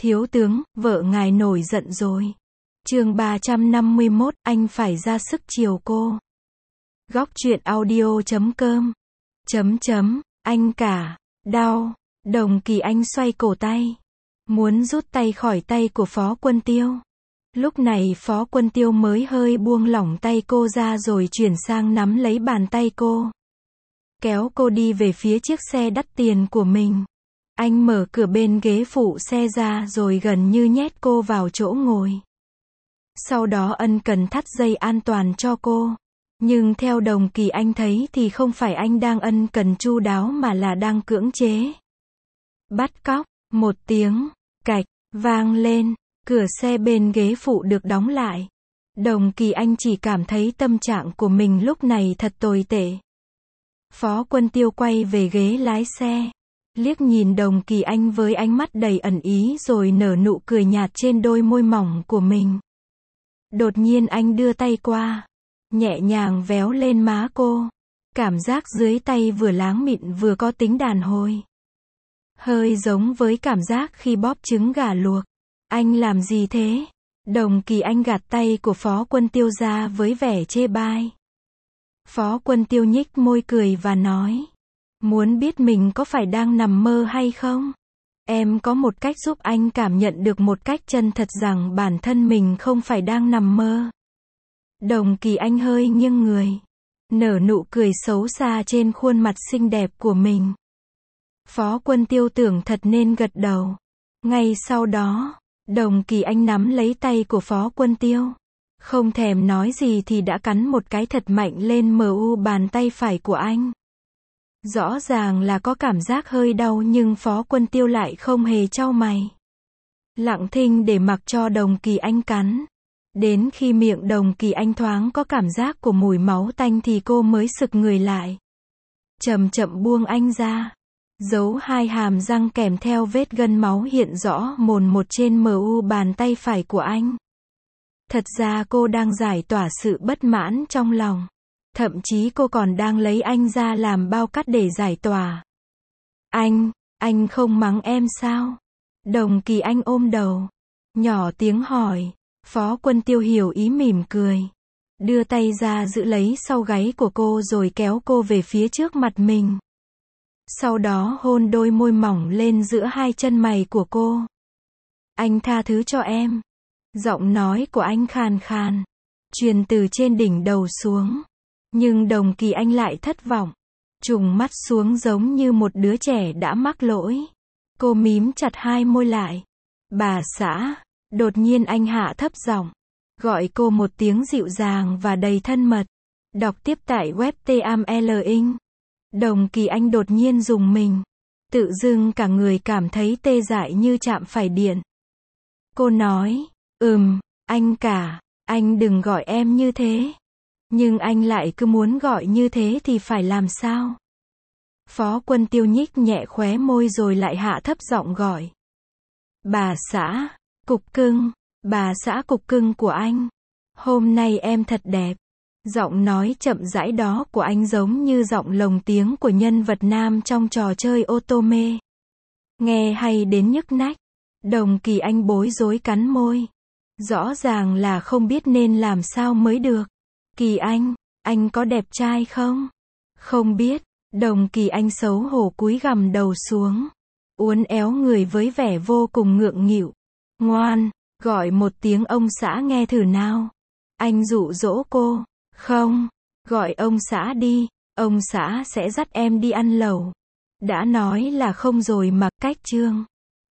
Thiếu tướng, vợ ngài nổi giận rồi. Chương 351, anh phải ra sức chiều cô. Góc truyện audio.com. Anh cả. Đau. Đồng Kỳ Anh xoay cổ tay. Muốn rút tay khỏi tay của Phó Quân Tiêu. Lúc này Phó Quân Tiêu mới hơi buông lỏng tay cô ra rồi chuyển sang nắm lấy bàn tay cô. Kéo cô đi về phía chiếc xe đắt tiền của mình. Anh mở cửa bên ghế phụ xe ra rồi gần như nhét cô vào chỗ ngồi. Sau đó ân cần thắt dây an toàn cho cô. Nhưng theo Đồng Kỳ Anh thấy thì không phải anh đang ân cần chu đáo mà là đang cưỡng chế. Bắt cóc. Một tiếng cạch vang lên, cửa xe bên ghế phụ được đóng lại. Đồng Kỳ Anh chỉ cảm thấy tâm trạng của mình lúc này thật tồi tệ. Phó Quân Tiêu quay về ghế lái xe, liếc nhìn Đồng Kỳ Anh với ánh mắt đầy ẩn ý rồi nở nụ cười nhạt trên đôi môi mỏng của mình. Đột nhiên anh đưa tay qua, nhẹ nhàng véo lên má cô. Cảm giác dưới tay vừa láng mịn vừa có tính đàn hồi. Hơi giống với cảm giác khi bóp trứng gà luộc. Anh làm gì thế? Đồng Kỳ Anh gạt tay của Phó Quân Tiêu ra với vẻ chê bai. Phó Quân Tiêu nhích môi cười và nói. Muốn biết mình có phải đang nằm mơ hay không? Em có một cách giúp anh cảm nhận được một cách chân thật rằng bản thân mình không phải đang nằm mơ. Đồng Kỳ Anh hơi nghiêng người, nở nụ cười xấu xa trên khuôn mặt xinh đẹp của mình. Phó Quân Tiêu tưởng thật nên gật đầu. Ngay sau đó, Đồng Kỳ Anh nắm lấy tay của Phó Quân Tiêu. Không thèm nói gì thì đã cắn một cái thật mạnh lên bàn tay phải của anh. Rõ ràng là có cảm giác hơi đau nhưng Phó Quân Tiêu lại không hề chau mày. Lặng thinh để mặc cho Đồng Kỳ Anh cắn. Đến khi miệng Đồng Kỳ Anh thoáng có cảm giác của mùi máu tanh thì cô mới sực người lại. Chậm chậm buông anh ra. Giấu hai hàm răng kèm theo vết gân máu hiện rõ mồn một trên bàn tay phải của anh. Thật ra cô đang giải tỏa sự bất mãn trong lòng. Thậm chí cô còn đang lấy anh ra làm bao cát để giải tỏa. Anh không mắng em sao? Đồng Kỳ Anh ôm đầu, nhỏ tiếng hỏi. Phó Quân Tiêu hiểu ý mỉm cười. Đưa tay ra giữ lấy sau gáy của cô rồi kéo cô về phía trước mặt mình. Sau đó hôn đôi môi mỏng lên giữa hai chân mày của cô. Anh tha thứ cho em. Giọng nói của anh khàn khàn, truyền từ trên đỉnh đầu xuống. Nhưng Đồng Kỳ Anh lại thất vọng. Trùng mắt xuống giống như một đứa trẻ đã mắc lỗi. Cô mím chặt hai môi lại. Bà xã. Đột nhiên anh hạ thấp giọng, gọi cô một tiếng dịu dàng và đầy thân mật. Đọc tiếp tại web TAMLINK. Đồng Kỳ Anh đột nhiên rùng mình. Tự dưng cả người cảm thấy tê dại như chạm phải điện. Cô nói, anh cả, anh đừng gọi em như thế. Nhưng anh lại cứ muốn gọi như thế thì phải làm sao? Phó Quân Tiêu nhích nhẹ khóe môi rồi lại hạ thấp giọng gọi. Bà xã, cục cưng, bà xã cục cưng của anh. Hôm nay em thật đẹp. Giọng nói chậm rãi đó của anh giống như giọng lồng tiếng của nhân vật nam trong trò chơi Otome. Nghe hay đến nhức nách. Đồng Kỳ Anh bối rối cắn môi. Rõ ràng là không biết nên làm sao mới được. Kỳ anh có đẹp trai không? Không biết. Đồng Kỳ Anh xấu hổ cúi gằm đầu xuống. Uốn éo người với vẻ vô cùng ngượng nghịu. Ngoan, gọi một tiếng ông xã nghe thử nào. Anh dụ dỗ cô. Không, gọi ông xã đi, ông xã sẽ dắt em đi ăn lẩu. Đã nói là không rồi mà. Cách chương